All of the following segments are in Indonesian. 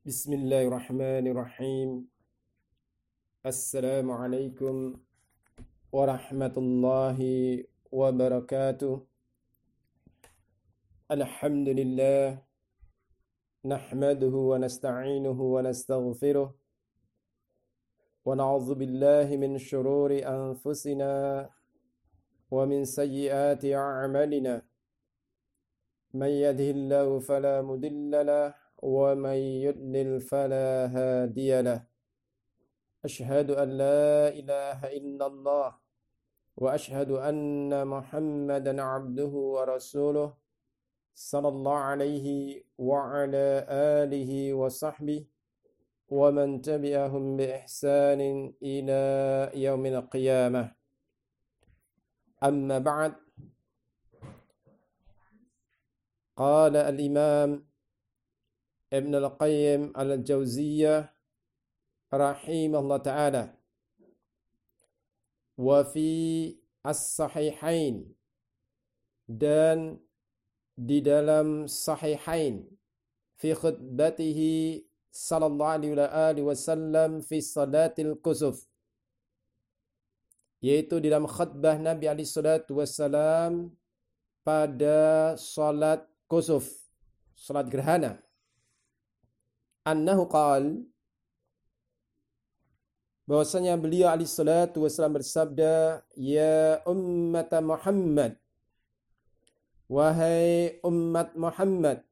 Bismillahirrahmanirrahim. Assalamualaikum warahmatullahi wabarakatuh. Alhamdulillah. Nahmaduhu wa nasta'inuhu wa nastaghfiruh. Wa na'udzu billahi min syururi anfusina wa min sayyiati a'malina. Man yahdihillahu fala mudilla lahu wa man yudlil fala hadiya lahu. أشهد أن لا إله إلا الله وأشهد أن محمدا عبده ورسوله صلى الله عليه وعلى آله وصحبه ومن تبعهم بإحسان إلى يوم القيامة. أما بعد، قال الإمام ابن القيم الجوزية rahimahullah ta'ala, wa fi as-sahihain, dan di dalam sahihain, fi khutbatihi sallallahu alaihi wasallam fi salatil kusuf, yaitu di dalam khutbah Nabi alaihi salatu wasallam pada salat kusuf, salat gerhana, annahu qala, bahwasanya beliau alaihi salatu wasallam bersabda, ya ummat Muhammad, wahai umat Muhammad,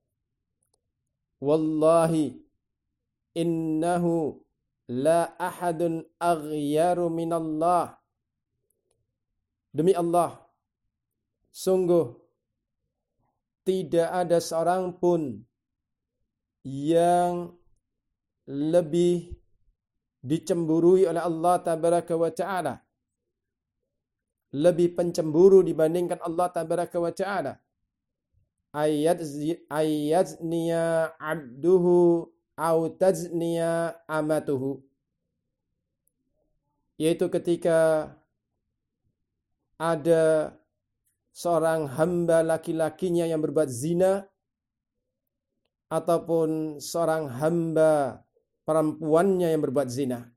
wallahi innahu la ahadun aghyaru minallah, demi Allah, sungguh tidak ada seorang pun yang lebih dicemburui oleh Allah tabaraka wa ta'ala, lebih pencemburu dibandingkan Allah tabaraka wa ta'ala, ayyazniya abduhu au tazniya amatuhu, yaitu ketika ada seorang hamba laki-lakinya yang berbuat zina, ataupun seorang hamba perempuannya yang berbuat zina.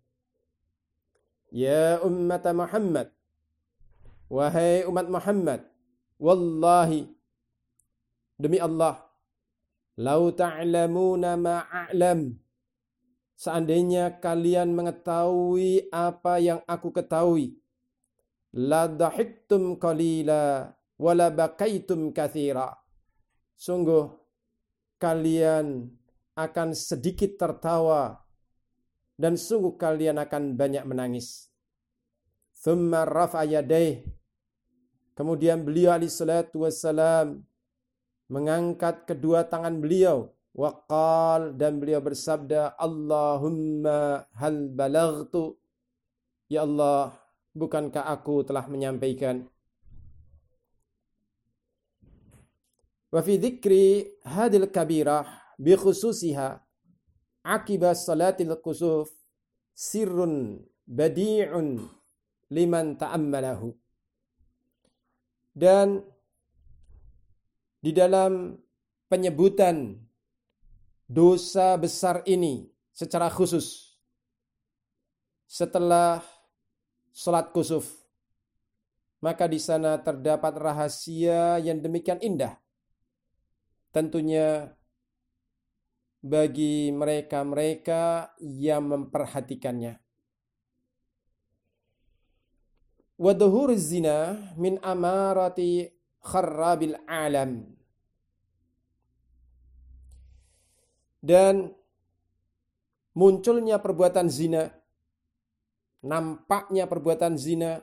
Ya ummat Muhammad, wahai umat Muhammad, wallahi, demi Allah, lau ta'lamuna ma a'lam, seandainya kalian mengetahui apa yang aku ketahui, la dhahiktum qalila wa la bakaitum katsira, sungguh kalian akan sedikit tertawa dan sungguh kalian akan banyak menangis. Thumma rafa'a yadayhi, kemudian beliau alaihi salatu wassalam mengangkat kedua tangan beliau, waqal, dan beliau bersabda, Allahumma hal balaghtu, ya Allah, bukankah aku telah menyampaikan. Wa fi dzikri hadil kabirah bi khususiha akibat salatil kusuf sirrun badi'un liman ta'ammalahu, dan di dalam penyebutan dosa besar ini secara khusus setelah salat kusuf, maka di sana terdapat rahasia yang demikian indah, tentunya bagi mereka-mereka yang memperhatikannya. Wa dhuhur zina min amarati kharrabil alam, dan munculnya perbuatan zina, nampaknya perbuatan zina,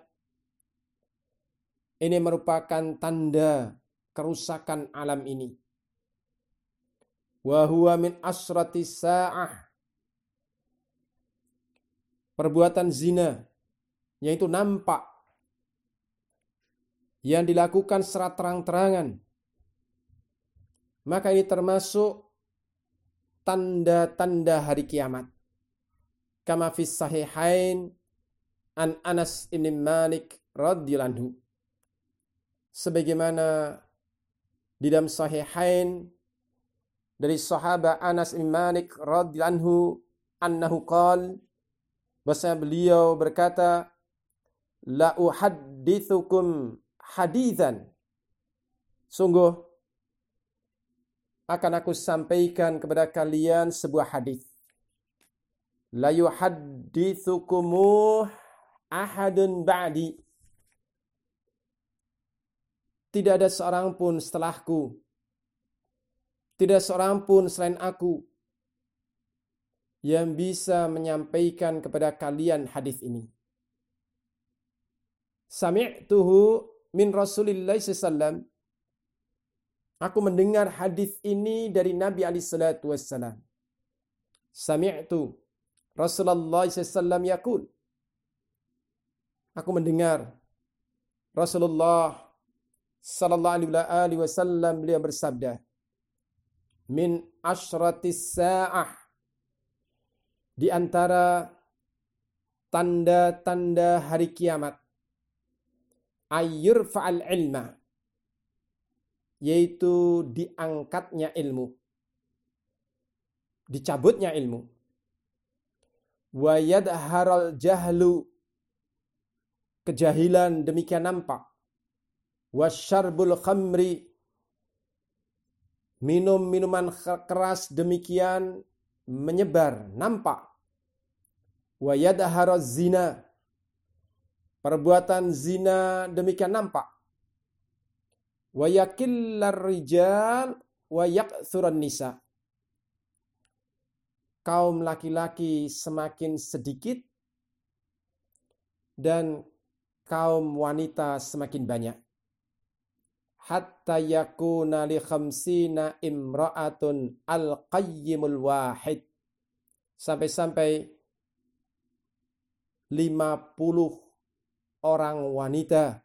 ini merupakan tanda kerusakan alam ini. Wa huwa min asratis sa'ah, perbuatan zina, yaitu nampak, yang dilakukan secara terang-terangan, maka ini termasuk tanda-tanda hari kiamat. Kama fis sahihain an Anas bin Malik radhiyallahu anhu, sebagaimana di dalam sahihain dari sahabat Anas bin Malik radhiyallahu anhu annahu qala, bahwasanya beliau berkata, la uhadditsukum haditsan, sungguh akan aku sampaikan kepada kalian sebuah hadis. La yuhadditsukumu ahadun ba'di, tidak ada seorang pun setelahku, tidak seorang pun selain aku yang bisa menyampaikan kepada kalian hadis ini. Sami'tuhu min Rasulillah sallallahu, aku mendengar hadis ini dari Nabi alaihi salatu wassalam. Sami'tu Rasulullah sallallahu yaqul, aku mendengar Rasulullah sallallahu alaihi wasallam beliau bersabda, min asyratis sa'ah, di antara tanda-tanda hari kiamat, ayyurfa'al ilma, yaitu diangkatnya ilmu, dicabutnya ilmu, wa yadharal jahlu, kejahilan demikian nampak, wasyarbul khamri, minum minuman keras demikian menyebar nampak, wa yadharaz zina, perbuatan zina demikian nampak, wa yakillar rijal wa yakthurun nisa, kaum laki-laki semakin sedikit dan kaum wanita semakin banyak. Hatta yakuna li khamsina imra'atun al-qayyimul wahid, sampai-sampai 50 orang wanita,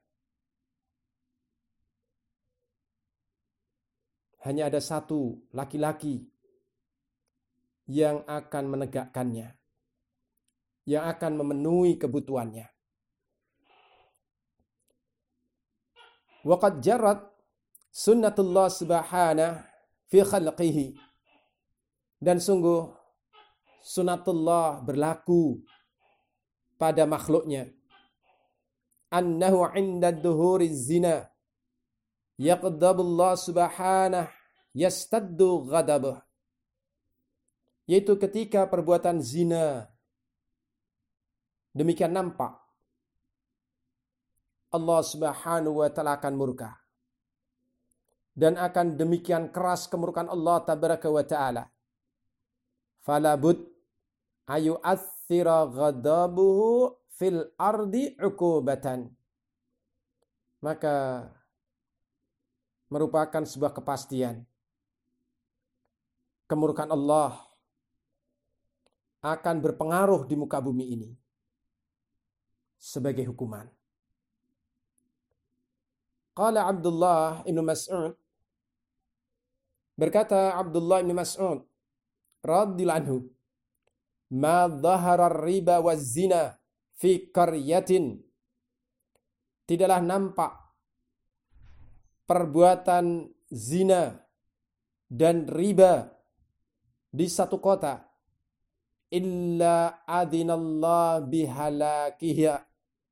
hanya ada satu laki-laki yang akan menegakkannya, yang akan memenuhi kebutuhannya. Waqad jarat sunnatullah subhanahu fi khalqihi, dan sungguh sunatullah berlaku pada makhluknya, annahu 'inda dhuhuriz zina yaqdabullah subhanahu yastaddu ghadabuh, yaitu ketika perbuatan zina demikian nampak, Allah subhanahu wa ta'ala akan murka, dan akan demikian keras kemurkaan Allah tabaraka wa ta'ala. Falabud ayu athira ghadabuhu fil ardi uqubatan, maka merupakan sebuah kepastian kemurkaan Allah akan berpengaruh di muka bumi ini sebagai hukuman. Qala Abdullah ibn Mas'ud, berkata Abdullah ibn Mas'ud radhiyallahu anhu, ma dhahara riba wa zina fi qaryatin, tidaklah nampak perbuatan zina dan riba di satu kota, illa adinallah bihalakiha,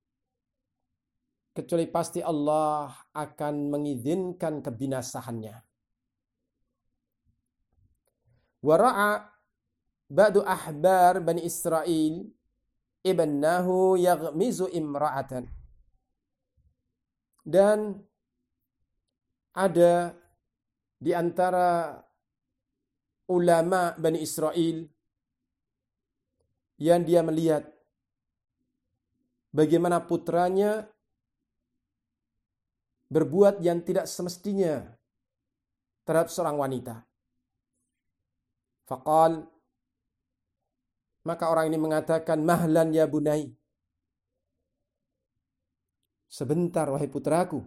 kecuali pasti Allah akan mengizinkan kebinasaannya. Wara'a ba'du ahbar Bani Israel ibnahu yaghmizu imra'atan, dan ada di antara ulama Bani Israel yang dia melihat bagaimana putranya berbuat yang tidak semestinya terhadap seorang wanita. Faqal, maka orang ini mengatakan, mahlan ya bunai, sebentar wahai putraku.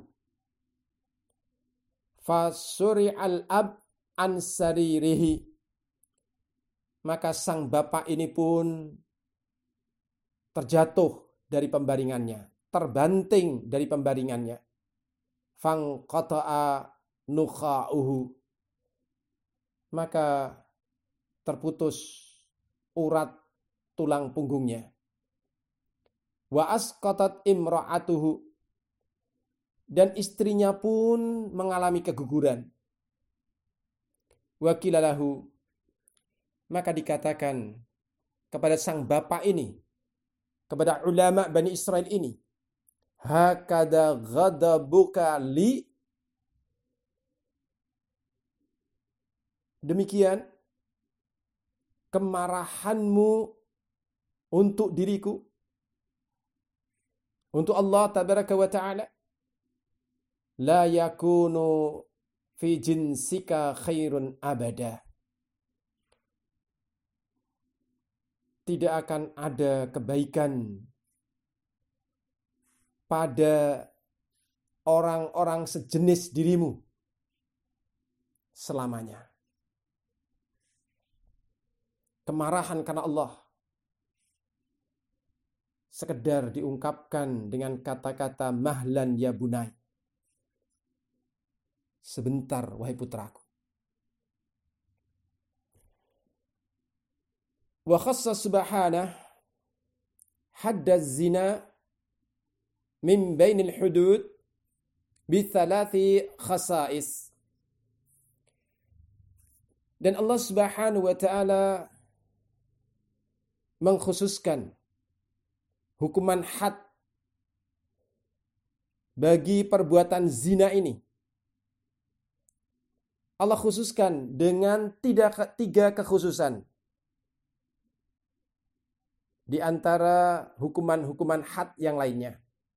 Fasuri'al ab an saririhi, maka sang bapak ini pun terjatuh dari pembaringannya, terbanting dari pembaringannya. Fangqata'a nukha'uhu, maka terputus urat tulang punggungnya. Wa asqatat imra'atuhu, dan istrinya pun mengalami keguguran. Wa qila lahu, maka dikatakan kepada sang bapak ini, kepada ulama Bani Israel ini, hakada ghadabuka li, demikian kemarahanmu untuk diriku, untuk Allah tabaraka wa ta'ala. La yakunu fi jinsika khairun abada. Tidak akan ada kebaikan pada orang-orang sejenis dirimu selamanya. Kemarahan karena Allah sekedar diungkapkan dengan kata-kata mahlan ya bunai. Sebentar wahai putraku. Wa khassa subhanahu hadda zina min bainil hudud bi thalathi khasais. Dan Allah Subhanahu wa taala mengkhususkan hukuman had bagi perbuatan zina ini. Allah khususkan dengan tiga kekhususan di antara hukuman-hukuman had yang lainnya.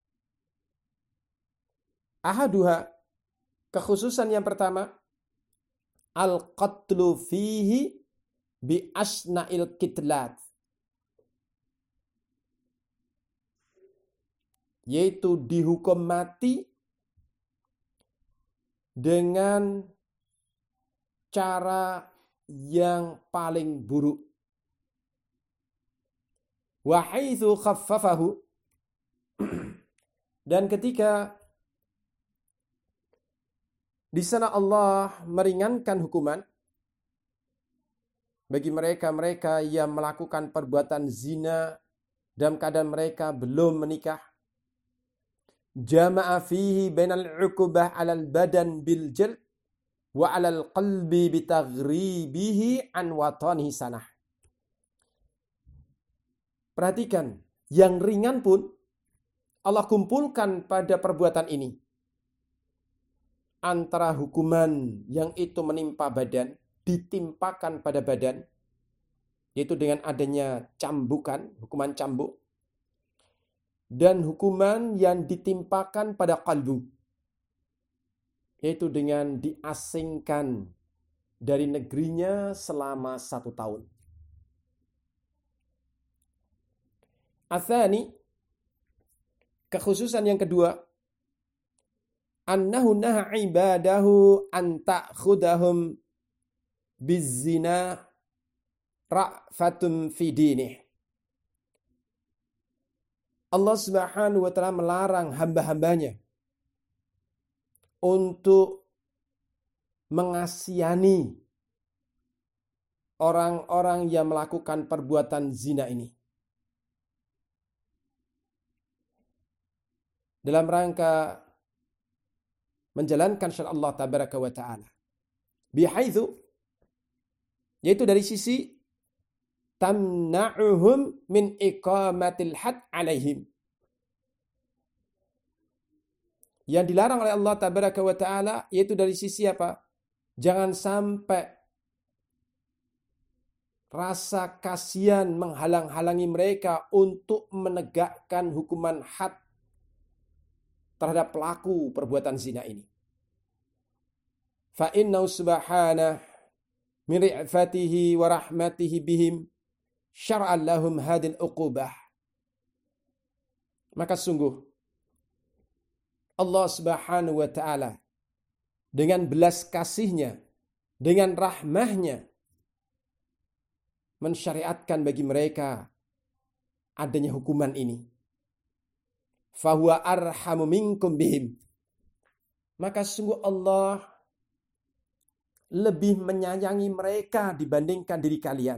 Ahaduha, kekhususan yang pertama, al-qatlu fihi bi asna'il kitlat, yaitu dihukum mati dengan cara yang paling buruk. Wa haitsu khaffafahu, dan ketika di sana Allah meringankan hukuman bagi mereka-mereka yang melakukan perbuatan zina dalam keadaan mereka belum menikah. Jama'a fihi bainal 'uqubah 'alal badan bil jald wa 'alal qalbi bitaghribihi an watanihi sanah. Perhatikan, yang ringan pun Allah kumpulkan pada perbuatan ini. Antara hukuman yang itu menimpa badan, ditimpakan pada badan, yaitu dengan adanya cambukan, hukuman cambuk, dan hukuman yang ditimpakan pada qalbu, yaitu dengan diasingkan dari negerinya selama 1 tahun. Atsani, kekhususan yang kedua, annahu naha ibadahu an ta'khudahum bizina ra'fatun fi dinih. Allah Subhanahu wa taala melarang hamba-hambanya untuk mengasihani orang-orang yang melakukan perbuatan zina ini. Dalam rangka menjalankan syariat Allah tabaraka wa ta'ala. Bihaitsu, yaitu dari sisi tamna'uhum min iqamatil had alaihim. Yang dilarang oleh Allah tabaraka wa ta'ala, yaitu dari sisi apa? Jangan sampai rasa kasihan menghalang-halangi mereka untuk menegakkan hukuman had terhadap pelaku perbuatan zina ini. Fa innahu subhanahu min ri'fatihi wa rahmatihi bihim syar'an lahum hadil uqubah. Maka sungguh Allah Subhanahu wa taala dengan belas kasihnya, dengan rahmahnya, mensyariatkan bagi mereka adanya hukuman ini. Fahuwa arhamu minkum bihim. Maka sungguh Allah lebih menyayangi mereka dibandingkan diri kalian.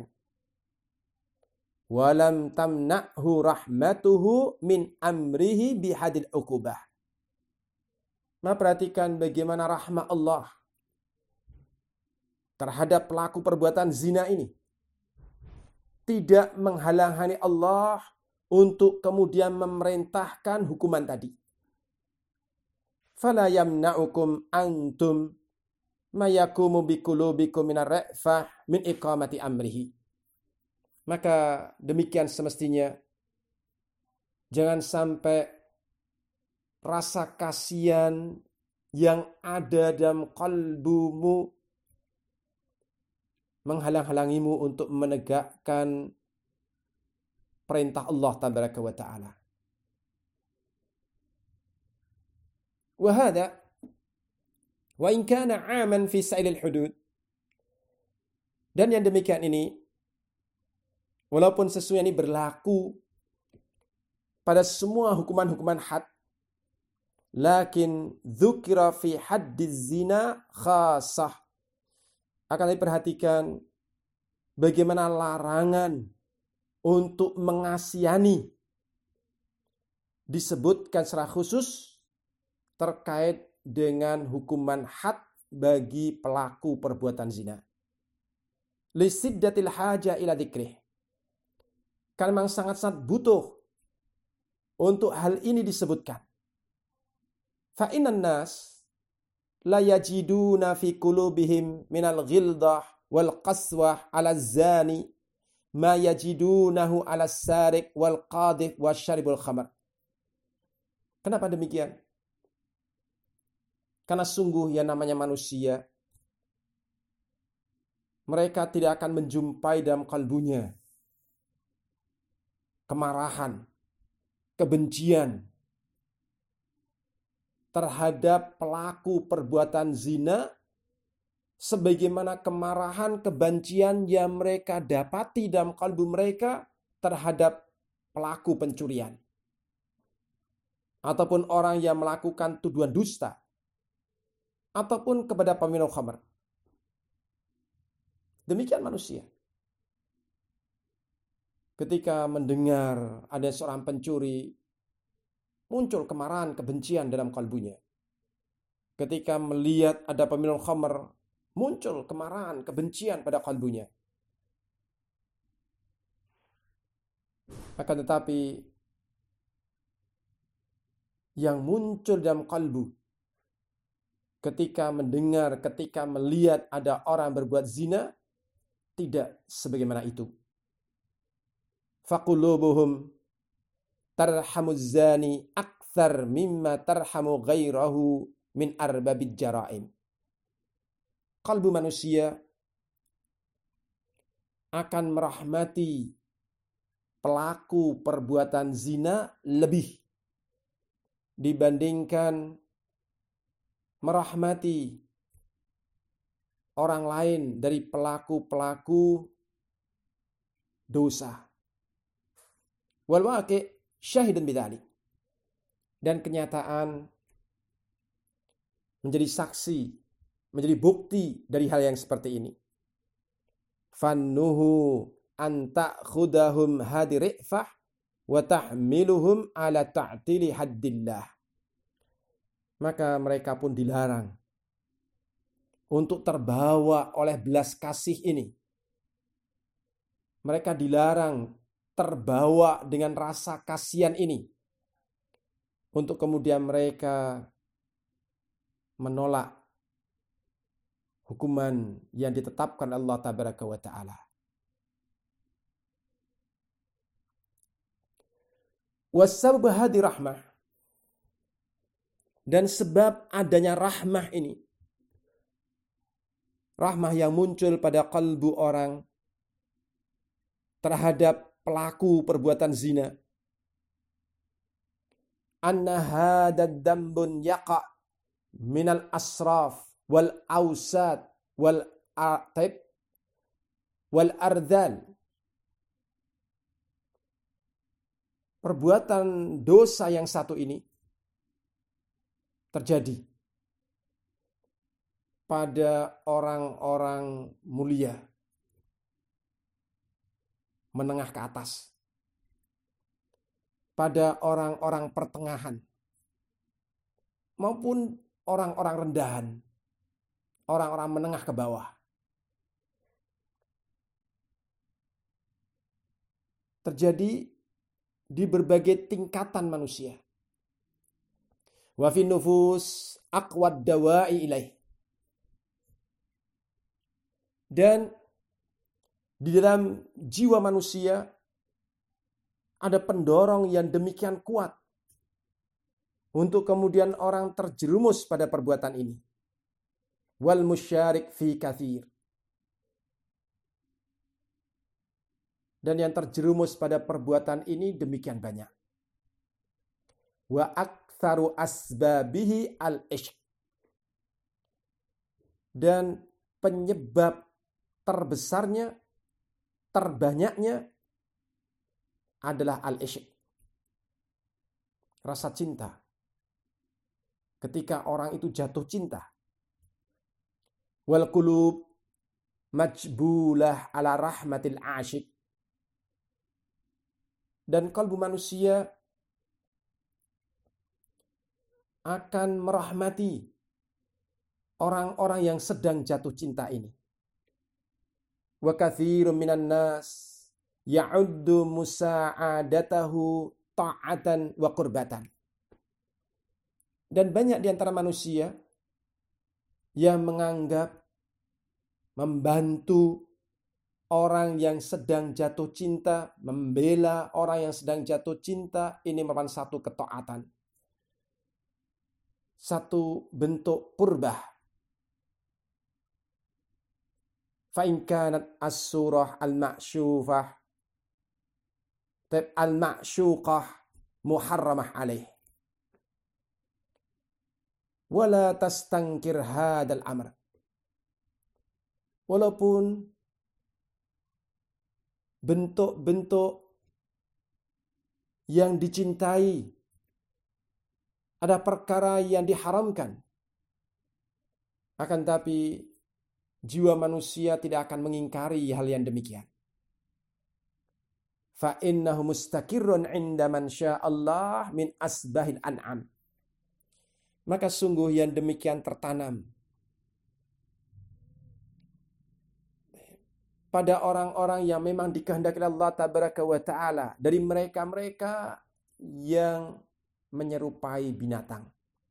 Walam tamna'hu rahmatuhu min amrihi bihadil uqubah. Perhatikan bagaimana rahmat Allah terhadap pelaku perbuatan zina ini. Tidak menghalang-halangi Allah untuk kemudian memerintahkan hukuman tadi. Fala yamna'ukum antum ma yakumu biqulubikum minar ra'fah min iqamati amrihi. Maka demikian semestinya jangan sampai rasa kasihan yang ada dalam kalbumu menghalang-halangimu untuk menegakkan perintah Allah tabaraka wa ta'ala. Wa hadha wa in kana 'aman fi sa'ilil hudud. Dan yang demikian ini walaupun sesungguhnya ini berlaku pada semua hukuman-hukuman had, lakin dzukira fi haddiz zina khassah. Akan diperhatikan bagaimana larangan untuk mengasihani disebutkan secara khusus terkait dengan hukuman had bagi pelaku perbuatan zina. Lisiddatil haja ila dzikrih. Karena memang sangat-sangat butuh untuk hal ini disebutkan. Fa innan nas la yajiduna fi qulubihim minal ghildah wal qaswah 'ala zani ma yajidunahu 'ala sariq wal qadhif wasyaribul khamr. Kenapa demikian? Karena sungguh yang namanya manusia, mereka tidak akan menjumpai dalam kalbunya kemarahan, kebencian terhadap pelaku perbuatan zina sebagaimana kemarahan, kebencian yang mereka dapati dalam kalbu mereka terhadap pelaku pencurian ataupun orang yang melakukan tuduhan dusta ataupun kepada peminum khamr. Demikian manusia. Ketika mendengar ada seorang pencuri, muncul kemarahan, kebencian dalam kalbunya. Ketika melihat ada peminum khamr, muncul kemarahan, kebencian pada kalbunya. Akan tetapi, yang muncul dalam kalbu, ketika mendengar, ketika melihat ada orang berbuat zina, tidak sebagaimana itu. Faqulubuhum tarhamuz zani akthar mimma tarhamu ghairahu min arbabid jara'im. Kalbu manusia akan merahmati pelaku perbuatan zina lebih dibandingkan merahmati orang lain dari pelaku-pelaku dosa. Wal waqi' syahidun bidzalik. Dan kenyataan menjadi saksi, menjadi bukti dari hal yang seperti ini. Fannuhu an ta'khudahum hadirifah wa tahmiluhum ala ta'tili haddillah. Maka mereka pun dilarang untuk terbawa oleh belas kasih ini. Mereka dilarang terbawa dengan rasa kasihan ini untuk kemudian mereka menolak hukuman yang ditetapkan Allah tabaraka wa ta'ala. Wasabab hadi rahmah. Dan sebab adanya rahmah ini, rahmah yang muncul pada kalbu orang terhadap pelaku perbuatan zina, anna hadad dambun yaqa minal asraf wal awsat wal ataib wal ardhal. Perbuatan dosa yang satu ini terjadi pada orang-orang mulia, menengah ke atas, pada orang-orang pertengahan, maupun orang-orang rendahan, orang-orang menengah ke bawah. Terjadi di berbagai tingkatan manusia. Wa fin nufus aqwad dawa'i ilaih. Dan di dalam jiwa manusia ada pendorong yang demikian kuat untuk kemudian orang terjerumus pada perbuatan ini. Wal musyarik fi katsir. Dan yang terjerumus pada perbuatan ini demikian banyak. Wa aktsaru asbabihi al-ishq. Dan penyebab terbesarnya, terbanyaknya adalah al-ishq. Rasa cinta. Ketika orang itu jatuh cinta. Wal qulub majbulah ala rahmatil asyik. Dan kalbu manusia akan merahmati orang-orang yang sedang jatuh cinta ini. Wa katsirun minan nas ya'uddu musa'adatahu ta'atan wa qurbatan. Dan banyak di antara manusia yang menganggap membantu orang yang sedang jatuh cinta, membela orang yang sedang jatuh cinta, ini merupakan satu ketaatan. Satu bentuk qurbah. Fa in kanat as-surah al-ma'syufah al-ma'syuqah muharramah alaih. Wala tastankir hadal amr. Walaupun bentuk-bentuk yang dicintai, ada perkara yang diharamkan. Akan tapi jiwa manusia tidak akan mengingkari hal yang demikian. Fa innahu mustaqirrun 'inda man sya'allah min asbahil an'am. Maka sungguh yang demikian tertanam pada orang-orang yang memang dikehendaki Allah tabaraka wa ta'ala, dari mereka-mereka yang menyerupai binatang.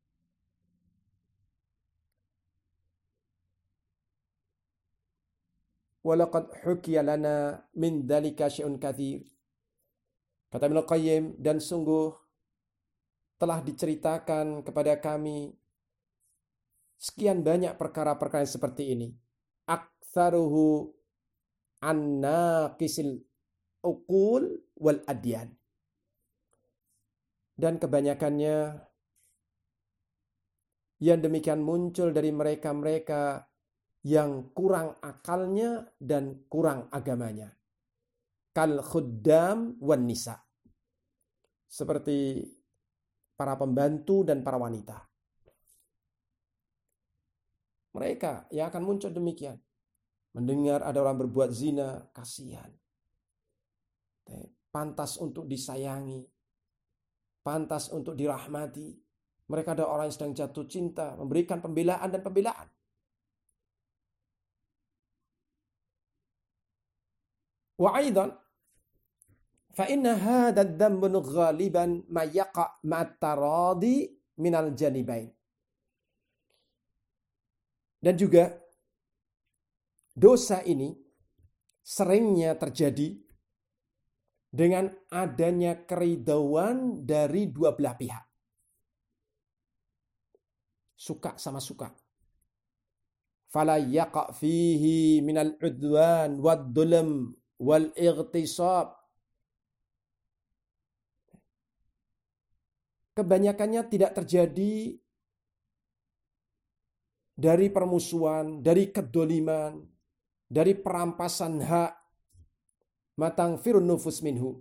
Walaqad hukiya lana min dzalika syai'un katsir. Kata Ibnu Qayyim, dan sungguh telah diceritakan kepada kami sekian banyak perkara-perkara seperti ini. Aktsaruhu an-naqisil uqul wal adyan. Dan kebanyakannya yang demikian muncul dari mereka-mereka yang kurang akalnya dan kurang agamanya. Kal khuddam wan nisa. Seperti para pembantu dan para wanita. Mereka yang akan muncul demikian. Mendengar ada orang berbuat zina, kasihan. Pantas untuk disayangi. Pantas untuk dirahmati. Mereka ada orang yang sedang jatuh cinta, memberikan pembelaan dan pembelaan. Wa aidan fa inna hadha ad-dhanbu ghaliban ma yaqa' ma'at-taradi minal janibain. Dan juga dosa ini seringnya terjadi dengan adanya keridauan dari dua belah pihak. Suka sama suka. Fala yaqa' fihi minal udwan wad-dhulm wal ightisab. Kebanyakannya tidak terjadi dari permusuhan, dari kedoliman, dari perampasan hak, matang firun nufus minhu.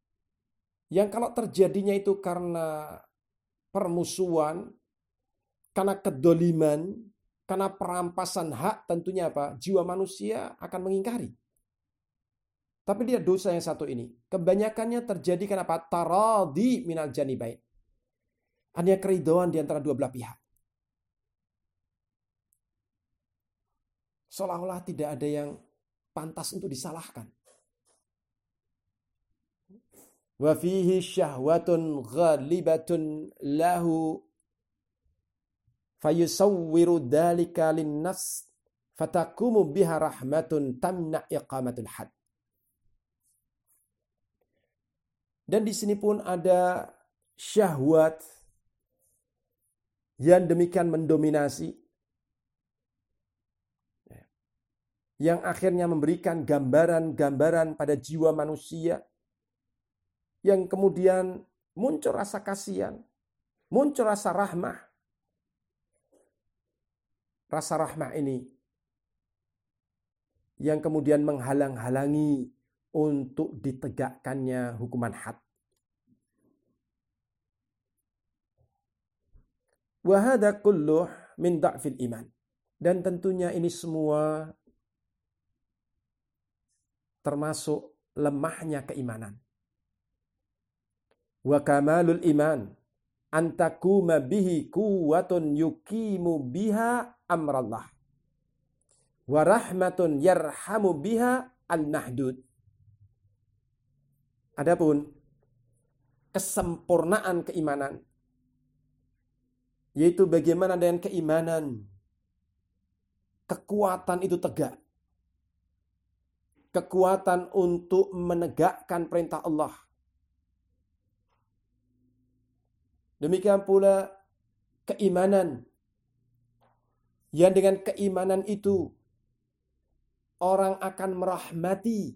Yang kalau terjadinya itu karena permusuhan, karena kedoliman, karena perampasan hak, tentunya apa? Jiwa manusia akan mengingkari. Tapi lihat dosa yang satu ini. Kebanyakannya terjadi karena apa? Taradi minal janibain. Hanya keridhaan di antara dua belah pihak. Seolah-olah tidak ada yang pantas untuk disalahkan. Wa fihi syahwatun ghalibatun lahu fayusawwiru dhalika linnafs fatakumu biha rahmatun tamna iqamatul had. Dan di sini pun ada syahwat yang demikian mendominasi, yang akhirnya memberikan gambaran-gambaran pada jiwa manusia, yang kemudian muncul rasa kasihan, muncul rasa rahmah. Rasa rahmah ini yang kemudian menghalang-halangi untuk ditegakkannya hukuman had. Wa hadza kulluh min dha'fil iman. Dan tentunya ini semua termasuk lemahnya keimanan. Wa kamalul iman antakuma bihi quwwatun yuqimu biha amrallah. Wa rahmatun yarhamu biha al-mahdud. Adapun kesempurnaan keimanan, yaitu bagaimana dengan keimanan, kekuatan itu tegak. Kekuatan untuk menegakkan perintah Allah. Demikian pula keimanan, yang dengan keimanan itu orang akan merahmati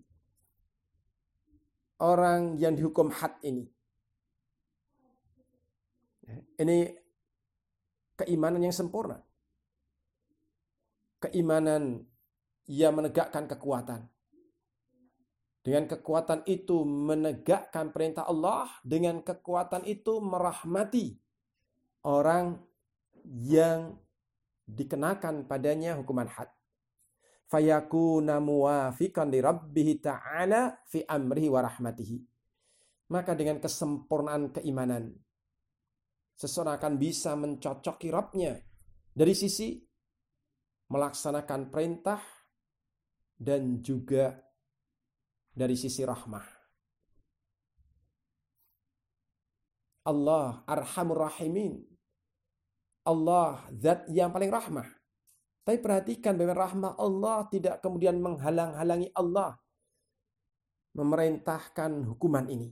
orang yang dihukum had ini. Ini keimanan yang sempurna. Keimanan yang menegakkan kekuatan. Dengan kekuatan itu menegakkan perintah Allah. Dengan kekuatan itu merahmati orang yang dikenakan padanya hukuman had. Fayakuna muwafiqan li rabbih ta'ala fi amrihi wa rahmatihi. Maka dengan kesempurnaan keimanan, seseorang akan bisa mencocoki Rabbnya dari sisi melaksanakan perintah dan juga dari sisi rahmah. Allah arhamur rahimin. Allah zat yang paling rahmah. Tapi perhatikan bahwa rahmah Allah tidak kemudian menghalang-halangi Allah memerintahkan hukuman ini.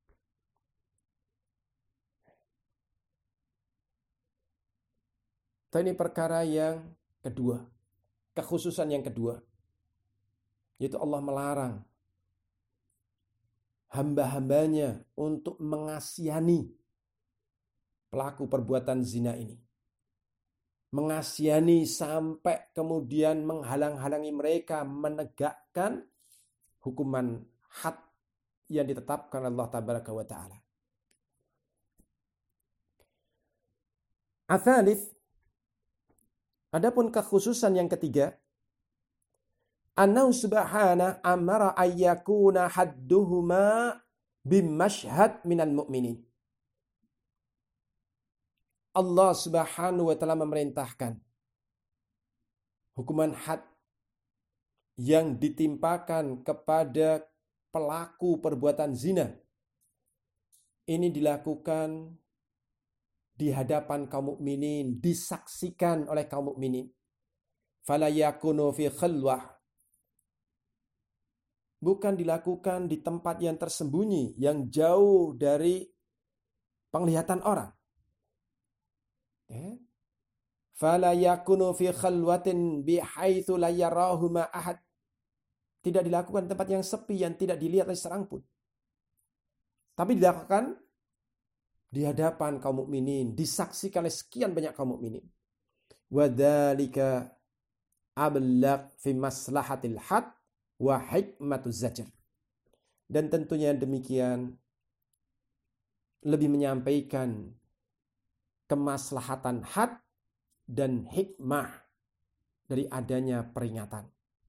Ini perkara yang kedua, kekhususan yang kedua, yaitu Allah melarang hamba-hambanya untuk mengasihani pelaku perbuatan zina ini. Mengasihani sampai kemudian menghalang-halangi mereka menegakkan hukuman had yang ditetapkan Allah Tabaraka wa Ta'ala. Atsalits, adapun kekhususan yang ketiga, annahu subhanahu amara ayyakuna hadduhuma bimashhad minal mu'minin. Allah Subhanahu wa Ta'ala memerintahkan hukuman had yang ditimpakan kepada pelaku perbuatan zina ini dilakukan di hadapan kaum mukminin, disaksikan oleh kaum mukminin. Fala yakunu fi khalwah. Bukan dilakukan di tempat yang tersembunyi, yang jauh dari penglihatan orang. Fala yakunu fi khalwatin bihaitsu la yarahuma ahad. Tidak dilakukan di tempat yang sepi yang tidak dilihat oleh seorang pun. Tapi dilakukan di hadapan kaum mukminin, disaksikan oleh sekian banyak kaum mukminin. Wa dzalika ablaq fi maslahatil had wa hikmatuz zajr. Dan tentunya demikian lebih menyampaikan kemaslahatan had dan hikmah dari adanya peringatan.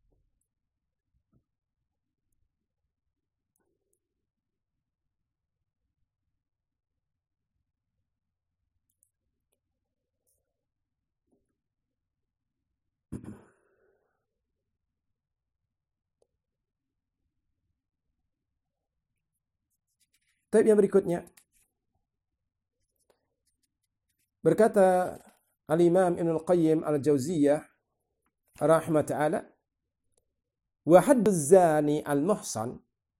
Tapi yang berikutnya, berkata Al-Imam Ibnul Qayyim Al-Jauziyah rahimah ta'ala, wa hadduz zani al-muhsan,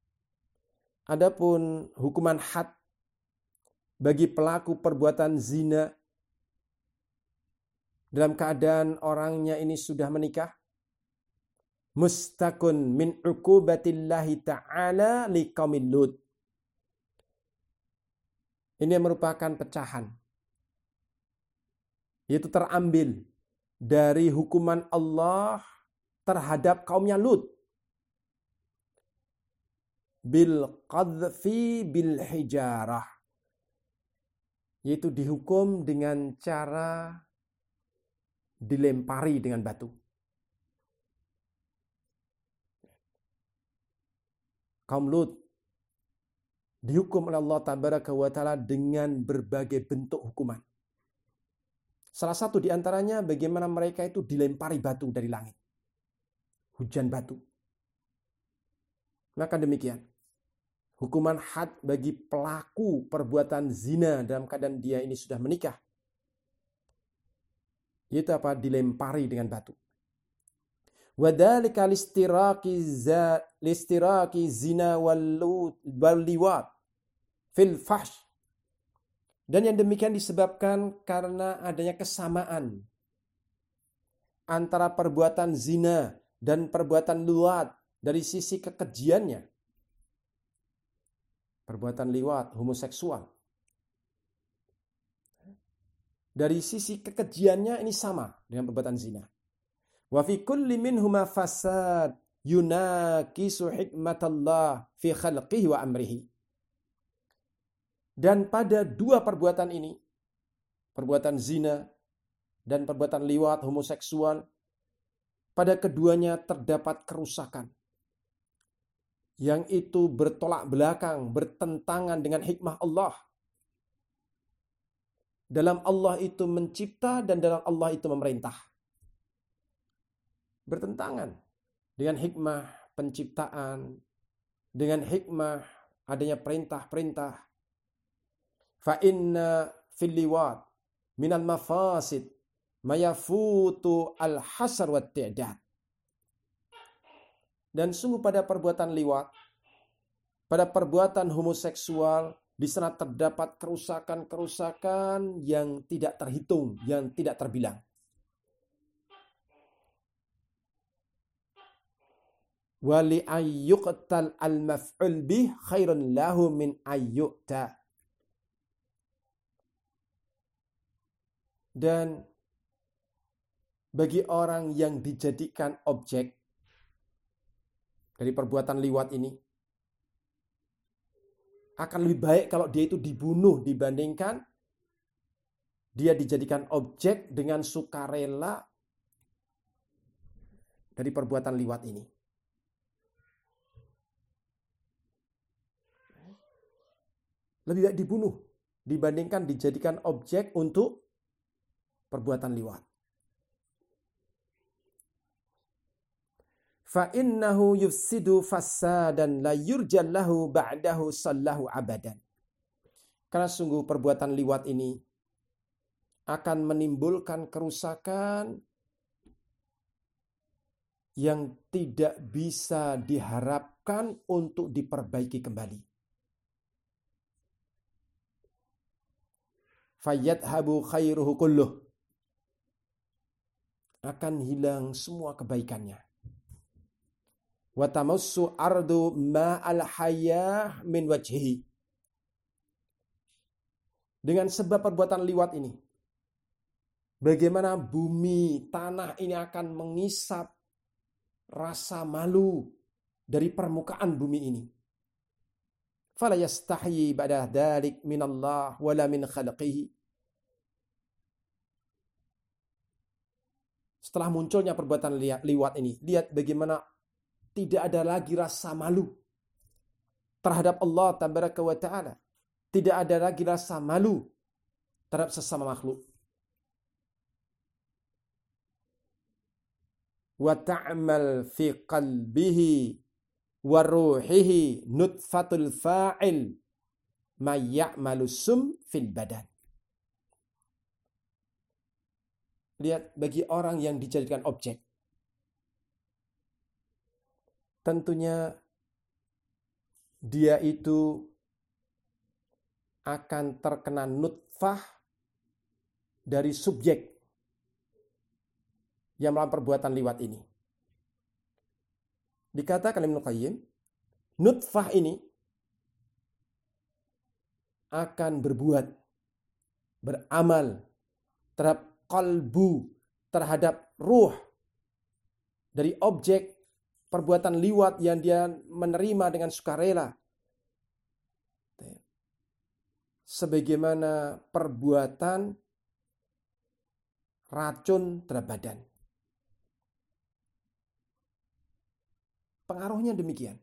adapun hukuman had bagi pelaku perbuatan zina dalam keadaan orangnya ini sudah menikah, mustakun min uqubatillahi ta'ala liqaumil Lut. Ini merupakan pecahan, yaitu terambil dari hukuman Allah terhadap kaumnya Lut. Bil qadfi bil hijarah, yaitu dihukum dengan cara dilempari dengan batu. Kaum Lut dihukum oleh Allah Tabaraka wa Ta'ala dengan berbagai bentuk hukuman. Salah satu di antaranya bagaimana mereka itu dilempari batu dari langit. Hujan batu. Maka demikian, hukuman had bagi pelaku perbuatan zina dalam keadaan dia ini sudah menikah, yaitu apa? Dilempari dengan batu. Wadhalika listiraki zina wal liwat fil fahsh. Dan yang demikian disebabkan karena adanya kesamaan antara perbuatan zina dan perbuatan liwat dari sisi kekejiannya. Perbuatan liwat, homoseksual, dari sisi kekejiannya ini sama dengan perbuatan zina. Wa fi kulli minhuma fasad yunakisu hikmatallah fi khalqihi wa amrihi. Dan pada dua perbuatan ini, perbuatan zina dan perbuatan liwat, homoseksual, pada keduanya terdapat kerusakan yang itu bertolak belakang, bertentangan dengan hikmah Allah. Dalam Allah itu mencipta dan dalam Allah itu memerintah. Bertentangan dengan hikmah penciptaan, dengan hikmah adanya perintah-perintah. Fa inna fil liwat minal mafasid mayafutu al-hasar wa ti'dad. Dan sungguh pada perbuatan liwat, pada perbuatan homoseksual, di sana terdapat kerusakan-kerusakan yang tidak terhitung, yang tidak terbilang. Wali ayyuqtal al-maf'ul bih khairun lahu min ayyuqta. Dan bagi orang yang dijadikan objek dari perbuatan liwat ini, akan lebih baik kalau dia itu dibunuh dibandingkan dia dijadikan objek dengan sukarela dari perbuatan liwat ini. Lebih baik dibunuh dibandingkan dijadikan objek untuk perbuatan liwat. Fa innahu yufsidu fasadan la yurjallahu ba'dahu sallahu abadan. Karena sungguh perbuatan liwat ini akan menimbulkan kerusakan yang tidak bisa diharapkan untuk diperbaiki kembali. Fayyadhabu khairuhu kulluh. Akan hilang semua kebaikannya. Wa tamassu ardu ma'al hayah min wajhihi. Dengan sebab perbuatan liwat ini, bagaimana bumi, tanah ini akan mengisap rasa malu dari permukaan bumi ini. Fala yastahyi ba'da dzalik minallah wala min khalqihi. setelah munculnya perbuatan liwat ini, lihat bagaimana tidak ada lagi rasa malu terhadap Allah tabaraka wa ta'ala. Tidak ada lagi rasa malu terhadap sesama makhluk. Wa ta'mal fi qalbihi wa ruhihi nutfatul fa'il ma ya'malu sum fil badan. Lihat, bagi orang yang dijadikan objek, tentunya dia itu akan terkena nutfah dari subjek yang melakukan perbuatan liwat ini. Dikatakan Ibnu Qayyim, nutfah ini akan berbuat, beramal terhadap qalbu, terhadap ruh dari objek perbuatan liwat yang dia menerima dengan sukarela. Sebagaimana perbuatan racun terhadap badan. Pengaruhnya demikian.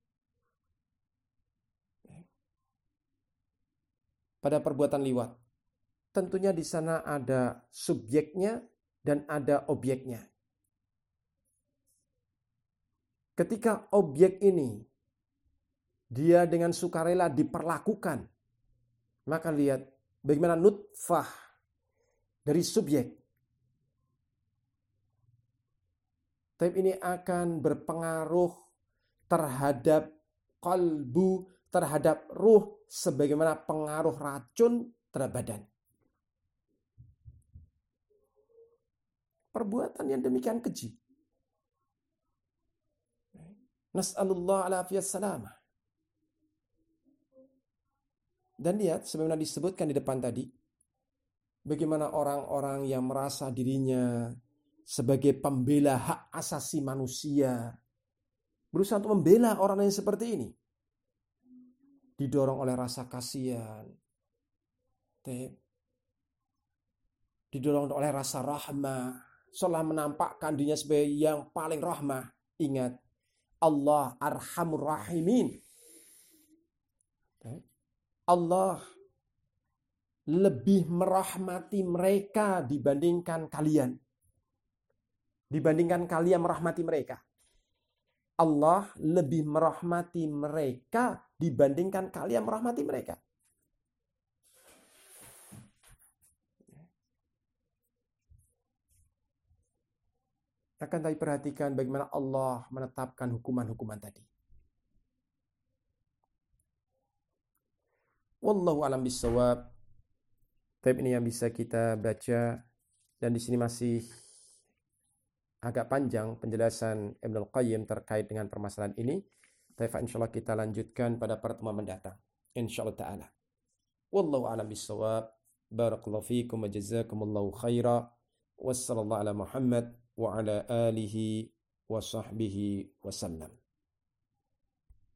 Pada perbuatan liwat, tentunya di sana ada subjeknya dan ada objeknya. Ketika objek ini dia dengan sukarela diperlakukan, maka lihat bagaimana nutfah dari subjek. Tapi ini akan berpengaruh terhadap kalbu, terhadap ruh, sebagaimana pengaruh racun terhadap badan. Perbuatan yang demikian keji. Nas'alullah alafiyah salamah. Dan lihat, sebagaimana disebutkan di depan tadi, bagaimana orang-orang yang merasa dirinya sebagai pembela hak asasi manusia, berusaha untuk membela orang yang seperti ini. Didorong oleh rasa kasihan, didorong oleh rasa rahmah, seolah menampakkan dirinya sebagai yang paling rahmah. Ingat, Allah arhamur rahimin. Allah lebih merahmati mereka dibandingkan kalian. Dibandingkan kalian merahmati mereka. Allah lebih merahmati mereka dibandingkan kalian merahmati mereka. Akan tapi perhatikan bagaimana Allah menetapkan hukuman-hukuman tadi. Wallahu a'lam bishawab. Tapi ini yang bisa kita baca, dan di sini masih agak panjang penjelasan Ibnu Qayyim terkait dengan permasalahan ini. Tapi insyaallah kita lanjutkan pada pertemuan mendatang. Insyaallah taala. Wallahu a'lam bishawab. Barakallahu fiikum wa jazakumullahu khaira. Wassallallahu ala Muhammad wa ala alihi wa sahbihi wasallam.